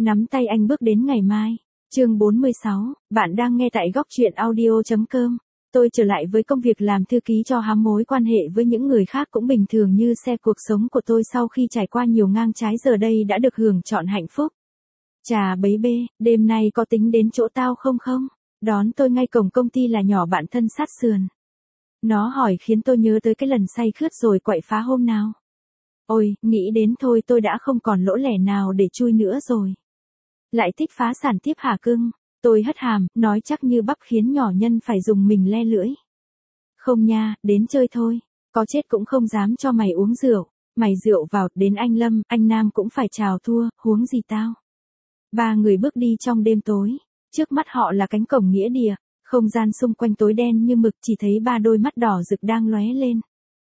Nắm tay anh bước đến ngày mai. Chương 46, bạn đang nghe tại góc truyện audio.com. Tôi trở lại với công việc làm thư ký cho hám mối quan hệ với những người khác cũng bình thường như xe cuộc sống của tôi sau khi trải qua nhiều ngang trái giờ đây đã được hưởng trọn hạnh phúc. Chà bấy bê, đêm nay có tính đến chỗ tao không? Đón tôi ngay cổng công ty là nhỏ bạn thân sát sườn. Nó hỏi khiến tôi nhớ tới cái lần say khướt rồi quậy phá hôm nào. Ôi, nghĩ đến thôi tôi đã không còn lỗ lẻ nào để chui nữa rồi. Lại thích phá sản tiếp hả cưng? Tôi hất hàm, nói chắc như bắp khiến nhỏ nhân phải dùng mình le lưỡi. Không nha, đến chơi thôi. Có chết cũng không dám cho mày uống rượu. Mày rượu vào, đến anh Lâm, anh Nam cũng phải chào thua, huống gì tao. Ba người bước đi trong đêm tối. Trước mắt họ là cánh cổng nghĩa địa. Không gian xung quanh tối đen như mực, chỉ thấy ba đôi mắt đỏ rực đang lóe lên.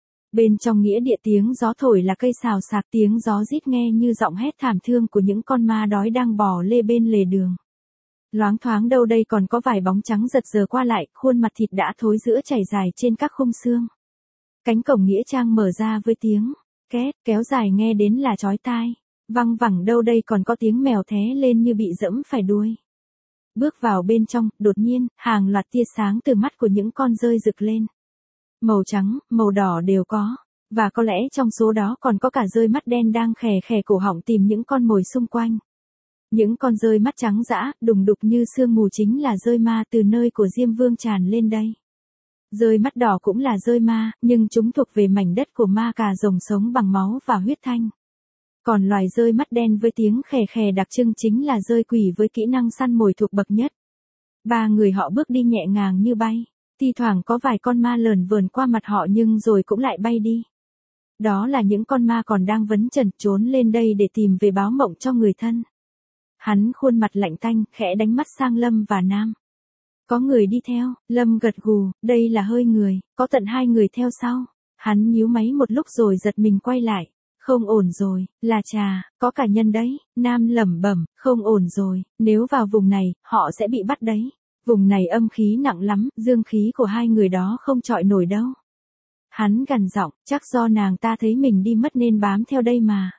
Bên trong nghĩa địa tiếng gió thổi là cây xào xạc, tiếng gió rít nghe như giọng hét thảm thương của những con ma đói đang bò lê bên lề đường. Loáng thoáng đâu đây còn có vài bóng trắng giật giờ qua lại, khuôn mặt thịt đã thối rữa chảy dài trên các khung xương. Cánh cổng nghĩa trang mở ra với tiếng két kéo dài nghe đến là chói tai. Văng vẳng đâu đây còn có tiếng mèo thé lên như bị dẫm phải đuôi. Bước vào bên trong, đột nhiên, hàng loạt tia sáng từ mắt của những con dơi rực lên. Màu trắng, màu đỏ đều có. Và có lẽ trong số đó còn có cả dơi mắt đen đang khè khè cổ họng tìm những con mồi xung quanh. Những con dơi mắt trắng dã, đùng đục như sương mù chính là dơi ma từ nơi của Diêm Vương tràn lên đây. Dơi mắt đỏ cũng là dơi ma, nhưng chúng thuộc về mảnh đất của ma cà rồng sống bằng máu và huyết thanh. Còn loài dơi mắt đen với tiếng khè khè đặc trưng chính là dơi quỷ với kỹ năng săn mồi thuộc bậc nhất. Ba người họ bước đi nhẹ nhàng như bay. Thi thoảng có vài con ma lờn vờn qua mặt họ nhưng rồi cũng lại bay đi. Đó là những con ma còn đang vấn chẩn trốn lên đây để tìm về báo mộng cho người thân. Hắn khuôn mặt lạnh tanh, khẽ đánh mắt sang Lâm và Nam. Có người đi theo, Lâm gật gù, đây là hơi người, có tận 2 người theo sau. Hắn nhíu máy một lúc rồi giật mình quay lại. Không ổn rồi, là trà, có cả nhân đấy. Nam lẩm bẩm, không ổn rồi, nếu vào vùng này, họ sẽ bị bắt đấy. Vùng này âm khí nặng lắm, dương khí của 2 người đó không chọi nổi đâu. Hắn gằn giọng, chắc do nàng ta thấy mình đi mất nên bám theo đây mà.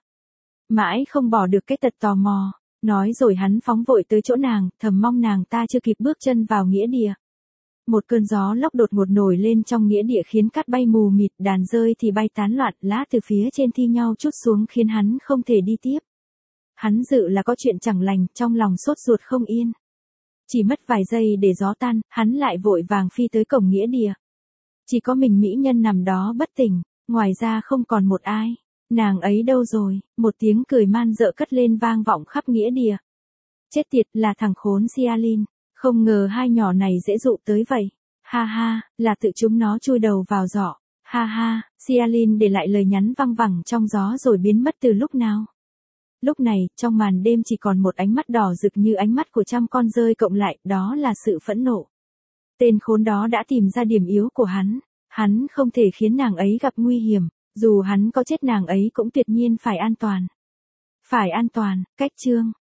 Mãi không bỏ được cái tật tò mò. Nói rồi hắn phóng vội tới chỗ nàng, thầm mong nàng ta chưa kịp bước chân vào nghĩa địa. Một cơn gió lốc đột ngột nổi lên trong nghĩa địa khiến cát bay mù mịt, đàn dơi thì bay tán loạn, lá từ phía trên thi nhau trút xuống khiến hắn không thể đi tiếp. Hắn dự là có chuyện chẳng lành, trong lòng sốt ruột không yên. Chỉ mất vài giây để gió tan, hắn lại vội vàng phi tới cổng nghĩa địa. Chỉ có mình mỹ nhân nằm đó bất tỉnh, ngoài ra không còn một ai. Nàng ấy đâu rồi? Một tiếng cười man dợ cất lên vang vọng khắp nghĩa địa. Chết tiệt, là thằng khốn Xialin. Không ngờ 2 nhỏ này dễ dụ tới vậy. Ha ha, là tự chúng nó chui đầu vào giỏ. Ha ha, Xialin để lại lời nhắn văng vẳng trong gió rồi biến mất từ lúc nào. Lúc này, trong màn đêm chỉ còn một ánh mắt đỏ rực như ánh mắt của trăm con dơi cộng lại, đó là sự phẫn nộ. Tên khốn đó đã tìm ra điểm yếu của hắn. Hắn không thể khiến nàng ấy gặp nguy hiểm. Dù hắn có chết nàng ấy cũng tuyệt nhiên phải an toàn. Phải an toàn, cách chương.